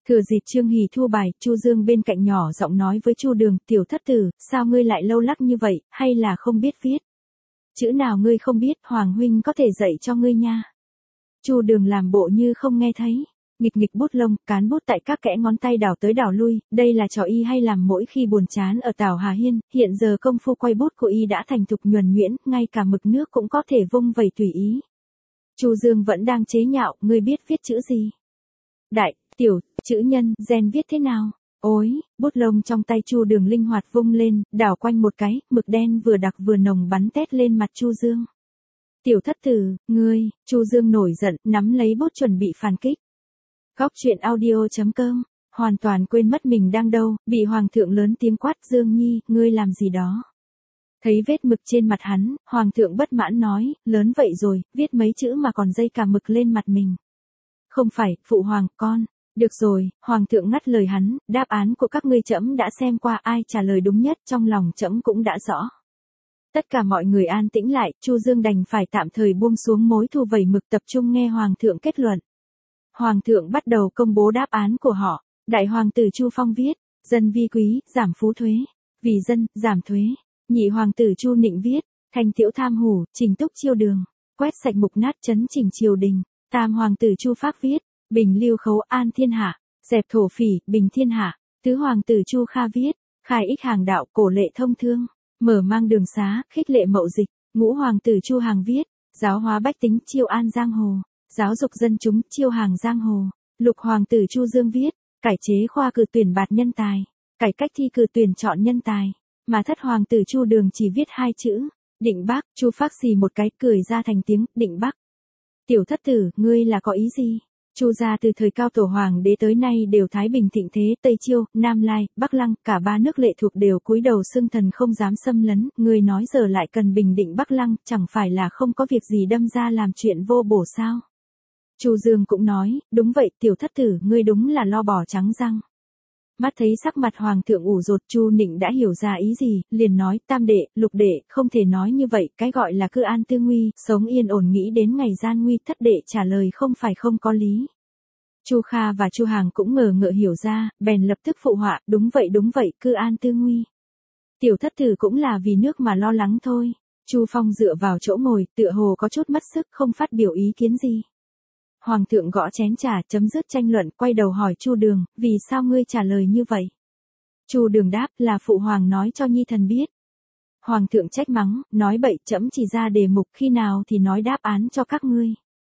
Thừa dịp Trương Hỉ thu bài, Chu Dương bên cạnh nhỏ giọng nói với Chu Đường, tiểu thất tử, sao ngươi lại lâu lắc như vậy, hay là không biết viết? Chữ nào ngươi không biết, Hoàng huynh có thể dạy cho ngươi nha. Chu Đường làm bộ như không nghe thấy. Nghịch nghịch bút lông, cán bút tại các kẽ ngón tay đảo tới đảo lui, đây là trò y hay làm mỗi khi buồn chán ở Tảo Hà Hiên, hiện giờ công phu quay bút của y đã thành thục nhuần nhuyễn, ngay cả mực nước cũng có thể vung vẩy tùy ý. Chu Dương vẫn đang chế nhạo, ngươi biết viết chữ gì? Đại, tiểu, chữ nhân, gen viết thế nào? Ôi, bút lông trong tay Chu Đường linh hoạt vung lên, đảo quanh một cái, mực đen vừa đặc vừa nồng bắn tét lên mặt Chu Dương. Tiểu thất tử, ngươi, Chu Dương nổi giận, nắm lấy bút chuẩn bị phản kích. Góc truyện audio.com, hoàn toàn quên mất mình đang đâu, bị Hoàng thượng lớn tiếng quát, Dương Nhi, ngươi làm gì đó? Thấy vết mực trên mặt hắn, Hoàng thượng bất mãn nói, lớn vậy rồi, viết mấy chữ mà còn dây cả mực lên mặt mình. Không phải, phụ hoàng, con. Được rồi, Hoàng thượng ngắt lời hắn, đáp án của các ngươi trẫm đã xem qua, ai trả lời đúng nhất trong lòng trẫm cũng đã rõ. Tất cả mọi người an tĩnh lại, Chu Dương đành phải tạm thời buông xuống mối thu vẩy mực, tập trung nghe Hoàng thượng kết luận. Hoàng thượng bắt đầu công bố đáp án của họ. Đại hoàng tử Chu Phong viết, dân vi quý, giảm phú thuế. Vì dân, giảm thuế. Nhị hoàng tử Chu Nịnh viết, thanh tiễu tham hủ, trình túc chiêu đường. Quét sạch mục nát chấn chỉnh triều đình. Tam hoàng tử Chu Phác viết, bình lưu khấu an thiên hạ. Dẹp thổ phỉ, bình thiên hạ. Tứ hoàng tử Chu Kha viết, khai ích hàng đạo, cổ lệ thông thương. Mở mang đường xá, khích lệ mậu dịch. Ngũ hoàng tử Chu Hàng viết, giáo hóa bách tính, chiêu an giang hồ. Giáo dục dân chúng, chiêu hàng giang hồ. Lục hoàng tử Chu Dương viết, cải chế khoa cử tuyển bạt nhân tài, cải cách thi cử tuyển chọn nhân tài. Mà thất hoàng tử Chu Đường chỉ viết 2 chữ, định bác. Chu Phác xì một cái, cười ra thành tiếng, định bác. Tiểu thất tử, ngươi là có ý gì? Chu gia từ thời cao tổ hoàng đế tới nay đều thái bình thịnh thế, Tây Chiêu, Nam Lai, Bắc Lăng, cả 3 nước lệ thuộc đều cúi đầu xưng thần không dám xâm lấn, ngươi nói giờ lại cần bình định Bắc Lăng, chẳng phải là không có việc gì đâm ra làm chuyện vô bổ sao? Chu Dương cũng nói, đúng vậy, tiểu thất tử, ngươi đúng là lo bỏ trắng răng. Mắt thấy sắc mặt Hoàng thượng ủ rột, Chu Nịnh đã hiểu ra ý gì, liền nói, tam đệ, lục đệ, không thể nói như vậy, cái gọi là cư an tư nguy, sống yên ổn nghĩ đến ngày gian nguy, thất đệ trả lời không phải không có lý. Chu Kha và Chu Hàng cũng ngờ ngợ hiểu ra, bèn lập tức phụ họa, đúng vậy, cư an tư nguy. Tiểu thất tử cũng là vì nước mà lo lắng thôi. Chu Phong dựa vào chỗ ngồi, tựa hồ có chút mất sức, không phát biểu ý kiến gì. Hoàng thượng gõ chén trà, chấm dứt tranh luận, quay đầu hỏi Chu Đường, vì sao ngươi trả lời như vậy? Chu Đường đáp, là phụ hoàng nói cho nhi thần biết. Hoàng thượng trách mắng, nói bậy, trẫm chỉ ra đề mục, khi nào thì nói đáp án cho các ngươi.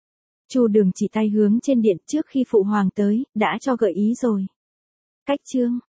Chu Đường chỉ tay hướng trên điện, trước khi phụ hoàng tới, đã cho gợi ý rồi. Cách chương